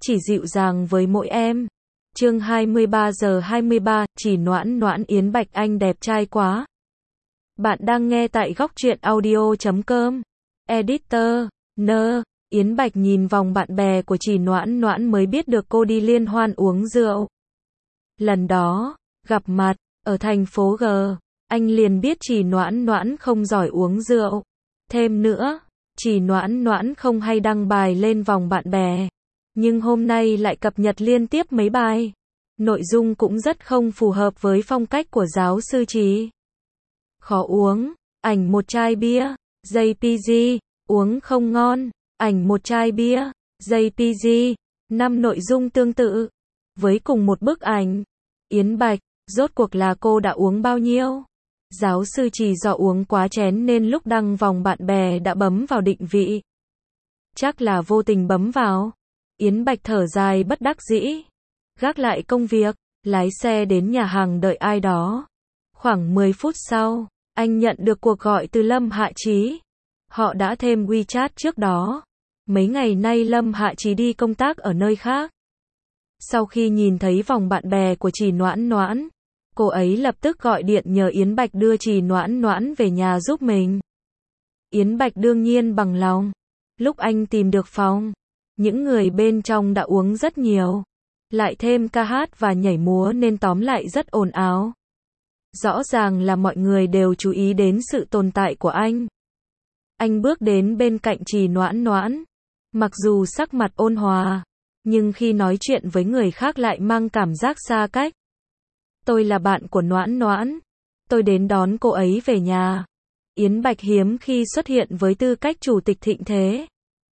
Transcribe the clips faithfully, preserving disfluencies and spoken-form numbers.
chỉ dịu dàng với mỗi em. Chương hai mươi ba giờ hai mươi ba, chỉ Noãn Noãn. Yến Bạch anh đẹp trai quá. Bạn đang nghe tại góc truyện audio chấm com. Editor, nơ. Yến Bạch nhìn vòng bạn bè của chỉ Noãn Noãn mới biết được cô đi liên hoan uống rượu. Lần đó, gặp mặt, ở thành phố G, anh liền biết chỉ Noãn Noãn không giỏi uống rượu. Thêm nữa, chỉ Noãn Noãn không hay đăng bài lên vòng bạn bè. Nhưng hôm nay lại cập nhật liên tiếp mấy bài. Nội dung cũng rất không phù hợp với phong cách của giáo sư Trì. Khó uống, ảnh một chai bia, jê pê giê, uống không ngon, ảnh một chai bia, jê pê giê, năm nội dung tương tự. Với cùng một bức ảnh. Yến Bạch, rốt cuộc là cô đã uống bao nhiêu? Giáo sư Trì do uống quá chén nên lúc đăng vòng bạn bè đã bấm vào định vị. Chắc là vô tình bấm vào. Yến Bạch thở dài bất đắc dĩ. Gác lại công việc, lái xe đến nhà hàng đợi ai đó. Khoảng mười phút sau, anh nhận được cuộc gọi từ Lâm Hạ Chí. Họ đã thêm WeChat trước đó. Mấy ngày nay Lâm Hạ Chí đi công tác ở nơi khác. Sau khi nhìn thấy vòng bạn bè của chỉ Noãn Noãn, cô ấy lập tức gọi điện nhờ Yến Bạch đưa chỉ Noãn Noãn về nhà giúp mình. Yến Bạch đương nhiên bằng lòng. Lúc anh tìm được phòng, những người bên trong đã uống rất nhiều. Lại thêm ca hát và nhảy múa nên tóm lại rất ồn ào. Rõ ràng là mọi người đều chú ý đến sự tồn tại của anh. Anh bước đến bên cạnh chỉ Noãn Noãn. Mặc dù sắc mặt ôn hòa, nhưng khi nói chuyện với người khác lại mang cảm giác xa cách. Tôi là bạn của Noãn Noãn. Tôi đến đón cô ấy về nhà. Yến Bạch hiếm khi xuất hiện với tư cách chủ tịch thịnh thế.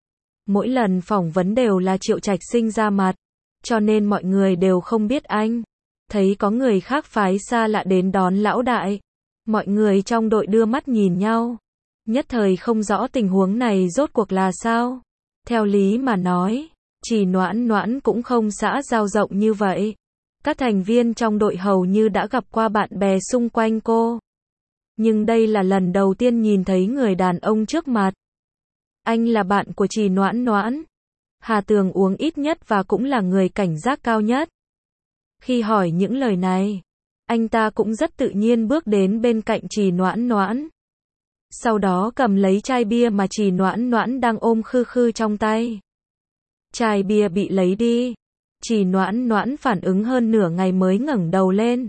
Mỗi lần phỏng vấn đều là Triệu Trạch Sinh ra mặt, cho nên mọi người đều không biết anh. Thấy có người khác phái xa lạ đến đón lão đại. Mọi người trong đội đưa mắt nhìn nhau. Nhất thời không rõ tình huống này rốt cuộc là sao. Theo lý mà nói, chỉ Noãn Noãn cũng không xã giao rộng như vậy. Các thành viên trong đội hầu như đã gặp qua bạn bè xung quanh cô. Nhưng đây là lần đầu tiên nhìn thấy người đàn ông trước mặt. Anh là bạn của chỉ Noãn Noãn. Hà Tường uống ít nhất và cũng là người cảnh giác cao nhất. Khi hỏi những lời này, anh ta cũng rất tự nhiên bước đến bên cạnh chỉ Noãn Noãn. Sau đó cầm lấy chai bia mà chỉ Noãn Noãn đang ôm khư khư trong tay. Chai bia bị lấy đi. Chỉ Noãn Noãn phản ứng hơn nửa ngày mới ngẩng đầu lên.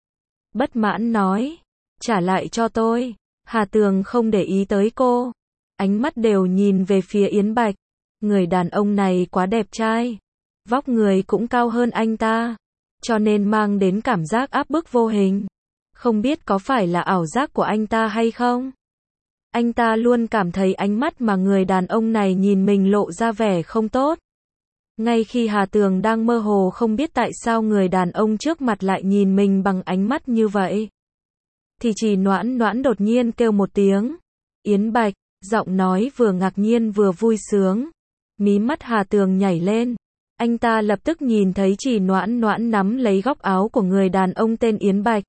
Bất mãn nói, trả lại cho tôi. Hà Tường không để ý tới cô. Ánh mắt đều nhìn về phía Yến Bạch. Người đàn ông này quá đẹp trai. Vóc người cũng cao hơn anh ta. Cho nên mang đến cảm giác áp bức vô hình. Không biết có phải là ảo giác của anh ta hay không? Anh ta luôn cảm thấy ánh mắt mà người đàn ông này nhìn mình lộ ra vẻ không tốt. Ngay khi Hà Tường đang mơ hồ không biết tại sao người đàn ông trước mặt lại nhìn mình bằng ánh mắt như vậy, thì chỉ Noãn Noãn đột nhiên kêu một tiếng. Yến Bạch, giọng nói vừa ngạc nhiên vừa vui sướng. Mí mắt Hà Tường nhảy lên. Anh ta lập tức nhìn thấy chỉ Noãn Noãn nắm lấy góc áo của người đàn ông tên Yến Bạch.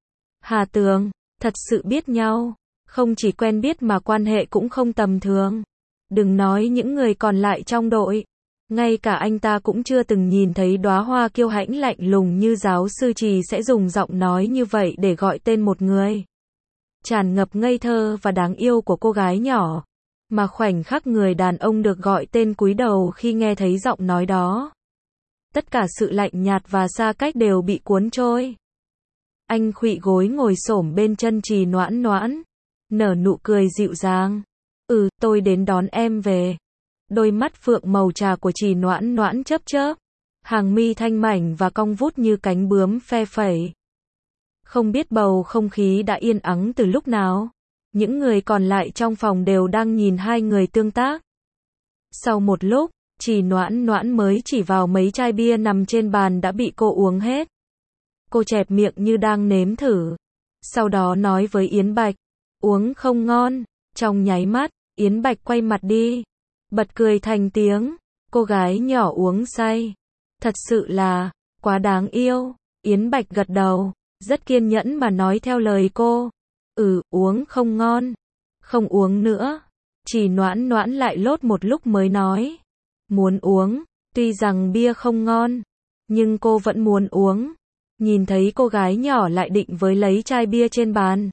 Hà Tường, thật sự biết nhau. Không chỉ quen biết mà quan hệ cũng không tầm thường. Đừng nói những người còn lại trong đội. Ngay cả anh ta cũng chưa từng nhìn thấy đóa hoa kiêu hãnh lạnh lùng như giáo sư Trì sẽ dùng giọng nói như vậy để gọi tên một người. Tràn ngập ngây thơ và đáng yêu của cô gái nhỏ. Mà khoảnh khắc người đàn ông được gọi tên cúi đầu khi nghe thấy giọng nói đó. Tất cả sự lạnh nhạt và xa cách đều bị cuốn trôi. Anh khuỵu gối ngồi xổm bên chân Trì Noãn Noãn. Nở nụ cười dịu dàng. Ừ, tôi đến đón em về. Đôi mắt phượng màu trà của Trì Noãn Noãn chớp chớp. Hàng mi thanh mảnh và cong vút như cánh bướm phe phẩy. Không biết bầu không khí đã yên ắng từ lúc nào. Những người còn lại trong phòng đều đang nhìn hai người tương tác. Sau một lúc, Trì Noãn Noãn mới chỉ vào mấy chai bia nằm trên bàn đã bị cô uống hết. Cô chẹp miệng như đang nếm thử. Sau đó nói với Yến Bạch, uống không ngon. Trong nháy mắt, Yến Bạch quay mặt đi. Bật cười thành tiếng. Cô gái nhỏ uống say. Thật sự là, quá đáng yêu. Yến Bạch gật đầu, rất kiên nhẫn mà nói theo lời cô. Ừ, uống không ngon. Không uống nữa. Chỉ Noãn Noãn lại lốt một lúc mới nói. Muốn uống, Tuy rằng bia không ngon, nhưng cô vẫn muốn uống. Nhìn thấy cô gái nhỏ lại định với lấy chai bia trên bàn.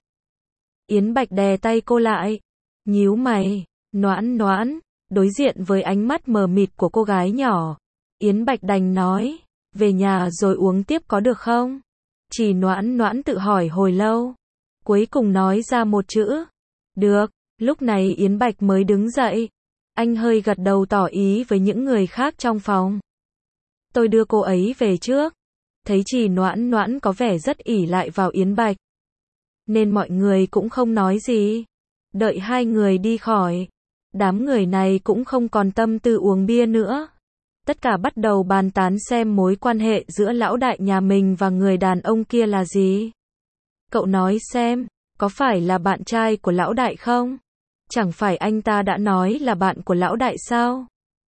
Yến Bạch đè tay cô lại, nhíu mày, Noãn Noãn, đối diện với ánh mắt mờ mịt của cô gái nhỏ. Yến Bạch đành nói, về nhà rồi uống tiếp có được không? Chỉ Noãn Noãn tự hỏi hồi lâu, cuối cùng nói ra một chữ, được. Lúc này Yến Bạch mới đứng dậy. Anh hơi gật đầu tỏ ý với những người khác trong phòng. Tôi đưa cô ấy về trước. Thấy Chỉ Noãn Noãn có vẻ rất ỷ lại vào Yến Bạch, nên mọi người cũng không nói gì. Đợi hai người đi khỏi, đám người này cũng không còn tâm tư uống bia nữa. Tất cả bắt đầu bàn tán xem mối quan hệ giữa lão đại nhà mình và người đàn ông kia là gì. Cậu nói xem, có phải là bạn trai của lão đại không? Chẳng phải anh ta đã nói là bạn của lão đại sao?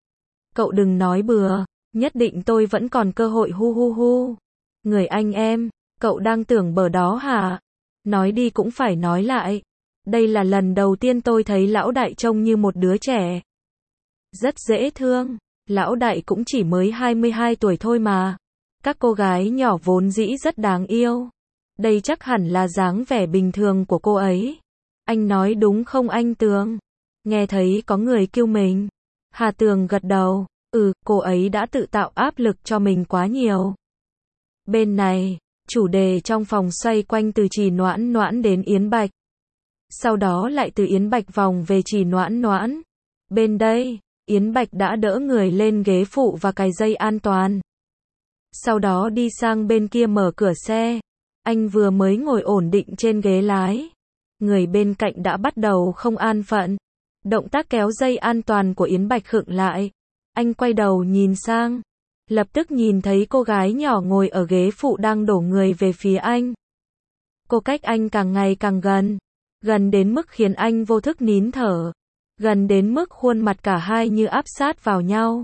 Cậu đừng nói bừa, nhất định tôi vẫn còn cơ hội hu hu hu. Người anh em, cậu đang tưởng bờ đó hả? Nói đi cũng phải nói lại. Đây là lần đầu tiên tôi thấy lão đại trông như một đứa trẻ. Rất dễ thương, lão đại cũng chỉ mới hai mươi hai tuổi thôi mà. Các cô gái nhỏ vốn dĩ rất đáng yêu. Đây chắc hẳn là dáng vẻ bình thường của cô ấy. Anh nói đúng không anh Tường? Nghe thấy có người kêu mình. Hà Tường gật đầu, ừ, cô ấy đã tự tạo áp lực cho mình quá nhiều. Bên này, chủ đề trong phòng xoay quanh từ Chỉ Noãn Noãn đến Yến Bạch. Sau đó lại từ Yến Bạch vòng về Chỉ Noãn Noãn. Bên đây, Yến Bạch đã đỡ người lên ghế phụ và cài dây an toàn. Sau đó đi sang bên kia mở cửa xe. Anh vừa mới ngồi ổn định trên ghế lái. Người bên cạnh đã bắt đầu không an phận. Động tác kéo dây an toàn của Yến Bạch khựng lại. Anh quay đầu nhìn sang. Lập tức nhìn thấy cô gái nhỏ ngồi ở ghế phụ đang đổ người về phía anh. Cô cách anh càng ngày càng gần. Gần đến mức khiến anh vô thức nín thở. Gần đến mức khuôn mặt cả hai như áp sát vào nhau.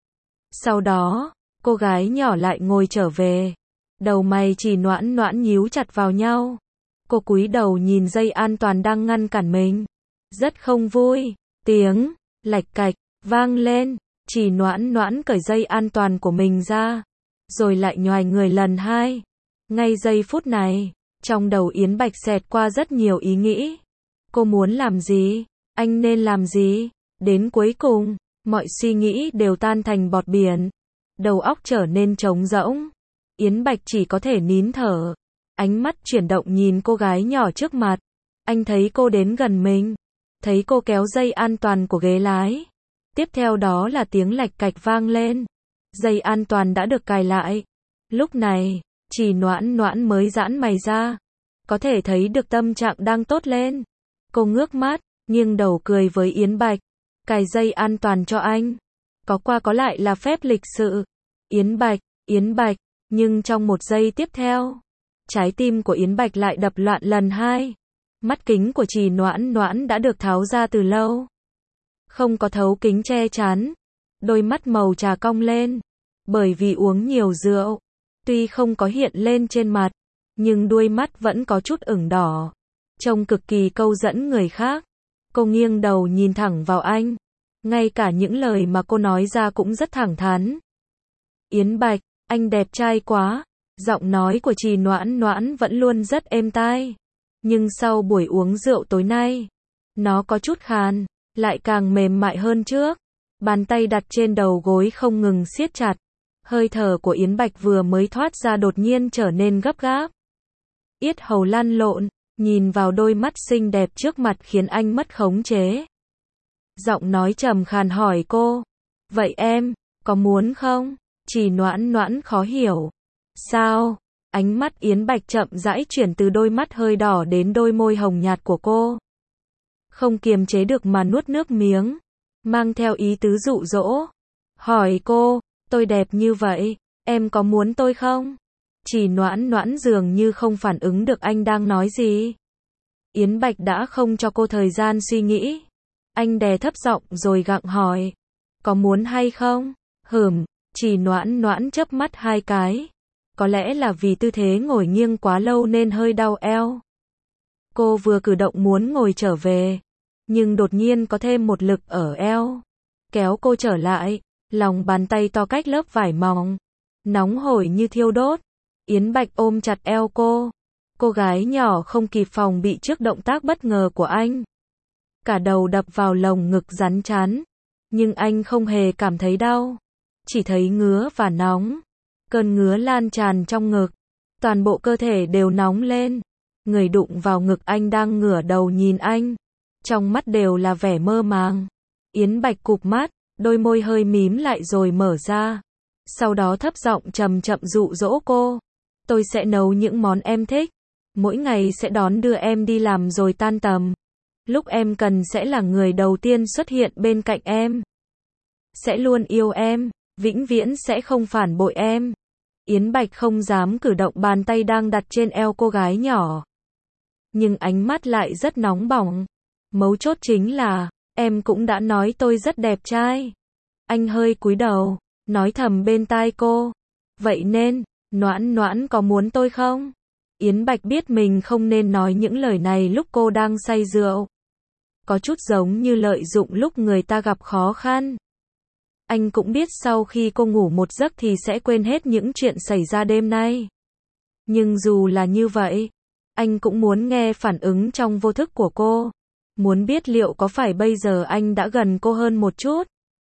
Sau đó, cô gái nhỏ lại ngồi trở về. Đầu mày Chỉ Noãn Noãn nhíu chặt vào nhau. Cô cúi đầu nhìn dây an toàn đang ngăn cản mình. Rất không vui. Tiếng lạch cạch vang lên. Chỉ Noãn Noãn cởi dây an toàn của mình ra. Rồi lại nhoài người lần hai. Ngay giây phút này, trong đầu Yến Bạch xẹt qua rất nhiều ý nghĩ. Cô muốn làm gì? Anh nên làm gì? Đến cuối cùng, mọi suy nghĩ đều tan thành bọt biển. Đầu óc trở nên trống rỗng. Yến Bạch chỉ có thể nín thở. Ánh mắt chuyển động nhìn cô gái nhỏ trước mặt. Anh thấy cô đến gần mình. Thấy cô kéo dây an toàn của ghế lái. Tiếp theo đó là tiếng lạch cạch vang lên. Dây an toàn đã được cài lại. Lúc này, Chỉ Noãn Noãn mới giãn mày ra. Có thể thấy được tâm trạng đang tốt lên. Cô ngước mắt, nghiêng đầu cười với Yến Bạch. Cài dây an toàn cho anh. Có qua có lại là phép lịch sự. Yến Bạch, Yến Bạch. Nhưng trong một giây tiếp theo, trái tim của Yến Bạch lại đập loạn lần hai. Mắt kính của Chỉ Noãn Noãn đã được tháo ra từ lâu. Không có thấu kính che chắn. Đôi mắt màu trà cong lên. Bởi vì uống nhiều rượu. Tuy không có hiện lên trên mặt, nhưng đuôi mắt vẫn có chút ửng đỏ. Trông cực kỳ câu dẫn người khác. Cô nghiêng đầu nhìn thẳng vào anh. Ngay cả những lời mà cô nói ra cũng rất thẳng thắn. Yến Bạch, anh đẹp trai quá. Giọng nói của Chỉ Noãn Noãn vẫn luôn rất êm tai. Nhưng sau buổi uống rượu tối nay, nó có chút khàn, lại càng mềm mại hơn trước. Bàn tay đặt trên đầu gối không ngừng siết chặt. Hơi thở của Yến Bạch vừa mới thoát ra đột nhiên trở nên gấp gáp. Yết hầu lăn lộn, nhìn vào đôi mắt xinh đẹp trước mặt khiến anh mất khống chế. Giọng nói trầm khàn hỏi cô. Vậy em, có muốn không? Chỉ Noãn Noãn khó hiểu. Sao? Ánh mắt Yến Bạch chậm rãi chuyển từ đôi mắt hơi đỏ đến đôi môi hồng nhạt của cô. Không kiềm chế được mà nuốt nước miếng. Mang theo ý tứ dụ dỗ. Hỏi cô, tôi đẹp như vậy, em có muốn tôi không? Chỉ Noãn Noãn dường như không phản ứng được anh đang nói gì. Yến Bạch đã không cho cô thời gian suy nghĩ. Anh đè thấp giọng rồi gặng hỏi. Có muốn hay không? Hửm, Chỉ Noãn Noãn chớp mắt hai cái. Có lẽ là vì tư thế ngồi nghiêng quá lâu nên hơi đau eo. Cô vừa cử động muốn ngồi trở về. Nhưng đột nhiên có thêm một lực ở eo. Kéo cô trở lại. lòng bàn tay to cách lớp vải mỏng, nóng hổi như thiêu đốt. Yến Bạch ôm chặt eo cô. Cô gái nhỏ không kịp phòng bị trước động tác bất ngờ của anh. Cả đầu đập vào lồng ngực rắn chắn. Nhưng anh không hề cảm thấy đau. Chỉ thấy ngứa và nóng. Cơn ngứa lan tràn trong ngực. Toàn bộ cơ thể đều nóng lên. Người đụng vào ngực anh đang ngửa đầu nhìn anh. Trong mắt đều là vẻ mơ màng. Yến Bạch cụp mắt, đôi môi hơi mím lại rồi mở ra. Sau đó thấp giọng chậm chậm dụ dỗ cô. Tôi sẽ nấu những món em thích. Mỗi ngày sẽ đón đưa em đi làm rồi tan tầm. Lúc em cần sẽ là người đầu tiên xuất hiện bên cạnh em. Sẽ luôn yêu em, vĩnh viễn sẽ không phản bội em. Yến Bạch không dám cử động bàn tay đang đặt trên eo cô gái nhỏ. Nhưng ánh mắt lại rất nóng bỏng. Mấu chốt chính là, em cũng đã nói tôi rất đẹp trai. Anh hơi cúi đầu, nói thầm bên tai cô. Vậy nên, Noãn Noãn có muốn tôi không? Yến Bạch biết mình không nên nói những lời này lúc cô đang say rượu. Có chút giống như lợi dụng lúc người ta gặp khó khăn. Anh cũng biết sau khi cô ngủ một giấc thì sẽ quên hết những chuyện xảy ra đêm nay. Nhưng dù là như vậy, anh cũng muốn nghe phản ứng trong vô thức của cô. Muốn biết liệu có phải bây giờ anh đã gần cô hơn một chút.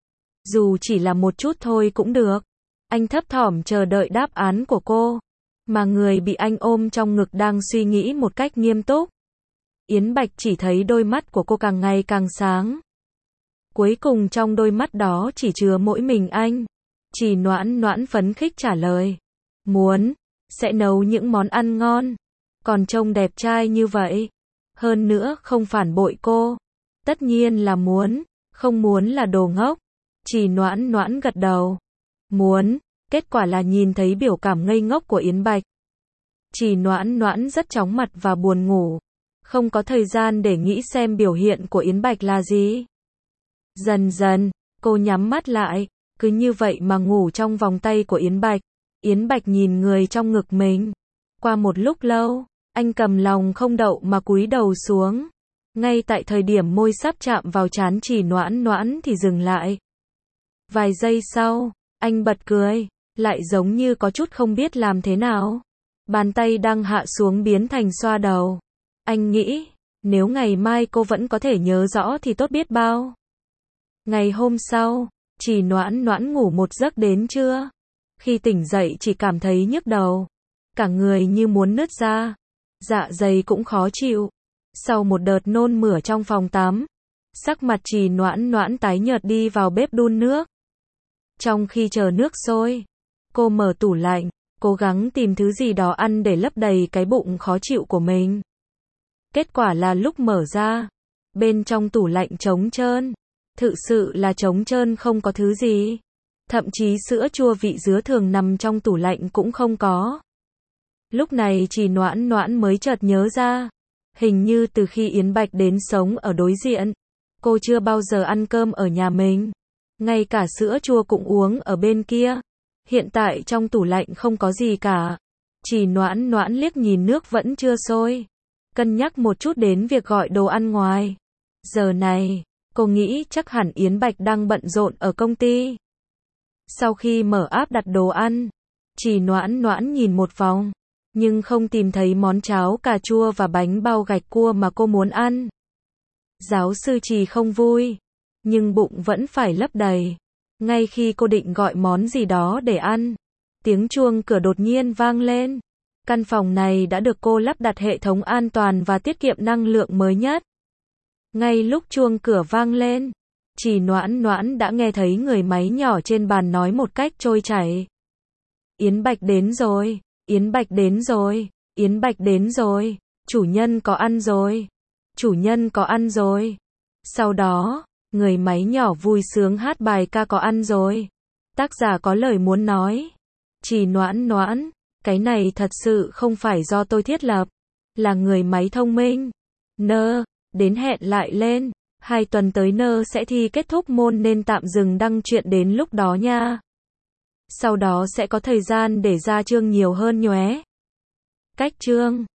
Dù chỉ là một chút thôi cũng được. Anh thấp thỏm chờ đợi đáp án của cô. Mà người bị anh ôm trong ngực đang suy nghĩ một cách nghiêm túc. Yến Bạch chỉ thấy đôi mắt của cô càng ngày càng sáng. Cuối cùng trong đôi mắt đó chỉ chứa mỗi mình anh. Chỉ Noãn Noãn phấn khích trả lời. Muốn, sẽ nấu những món ăn ngon. Còn trông đẹp trai như vậy. Hơn nữa không phản bội cô. Tất nhiên là muốn, không muốn là đồ ngốc. Chỉ Noãn Noãn gật đầu. Muốn, kết quả là nhìn thấy biểu cảm ngây ngốc của Yến Bạch. Chỉ Noãn Noãn rất chóng mặt và buồn ngủ. Không có thời gian để nghĩ xem biểu hiện của Yến Bạch là gì. Dần dần, cô nhắm mắt lại, cứ như vậy mà ngủ trong vòng tay của Yến Bạch. Yến Bạch nhìn người trong ngực mình. Qua một lúc lâu, anh cầm lòng không đậu mà cúi đầu xuống. Ngay tại thời điểm môi sắp chạm vào trán Chỉ Noãn Noãn thì dừng lại. Vài giây sau, anh bật cười, lại giống như có chút không biết làm thế nào. Bàn tay đang hạ xuống biến thành xoa đầu. Anh nghĩ, nếu ngày mai cô vẫn có thể nhớ rõ thì tốt biết bao. Ngày hôm sau, Chỉ Noãn Noãn ngủ một giấc đến trưa. Khi tỉnh dậy chỉ cảm thấy nhức đầu. Cả người như muốn nứt ra. Dạ dày cũng khó chịu. Sau một đợt nôn mửa trong phòng tắm, sắc mặt Chỉ Noãn Noãn tái nhợt đi vào bếp đun nước. Trong khi chờ nước sôi, cô mở tủ lạnh, cố gắng tìm thứ gì đó ăn để lấp đầy cái bụng khó chịu của mình. Kết quả là lúc mở ra, bên trong tủ lạnh trống trơn. Thực sự là trống trơn không có thứ gì. Thậm chí sữa chua vị dứa thường nằm trong tủ lạnh cũng không có. Lúc này Chỉ Noãn Noãn mới chợt nhớ ra. Hình như từ khi Yến Bạch đến sống ở đối diện, cô chưa bao giờ ăn cơm ở nhà mình. Ngay cả sữa chua cũng uống ở bên kia. Hiện tại trong tủ lạnh không có gì cả. Chỉ Noãn Noãn liếc nhìn nước vẫn chưa sôi. Cân nhắc một chút đến việc gọi đồ ăn ngoài. Giờ này, cô nghĩ chắc hẳn Yến Bạch đang bận rộn ở công ty. Sau khi mở app đặt đồ ăn, Chỉ Noãn Noãn nhìn một vòng, nhưng không tìm thấy món cháo cà chua và bánh bao gạch cua mà cô muốn ăn. Giáo sư Trì không vui, nhưng bụng vẫn phải lấp đầy. Ngay khi cô định gọi món gì đó để ăn, tiếng chuông cửa đột nhiên vang lên. Căn phòng này đã được cô lắp đặt hệ thống an toàn và tiết kiệm năng lượng mới nhất. Ngay lúc chuông cửa vang lên, Chỉ Noãn Noãn đã nghe thấy người máy nhỏ trên bàn nói một cách trôi chảy. Yến Bạch đến rồi, Yến Bạch đến rồi, Yến Bạch đến rồi, chủ nhân có ăn rồi, chủ nhân có ăn rồi. Sau đó, người máy nhỏ vui sướng hát bài ca có ăn rồi. Tác giả có lời muốn nói. Chỉ Noãn Noãn, cái này thật sự không phải do tôi thiết lập, là người máy thông minh. Nơ, đến hẹn lại lên, hai tuần tới nơ sẽ thi kết thúc môn nên tạm dừng đăng truyện đến lúc đó nha. Sau đó sẽ có thời gian để ra chương nhiều hơn nhé. Cách chương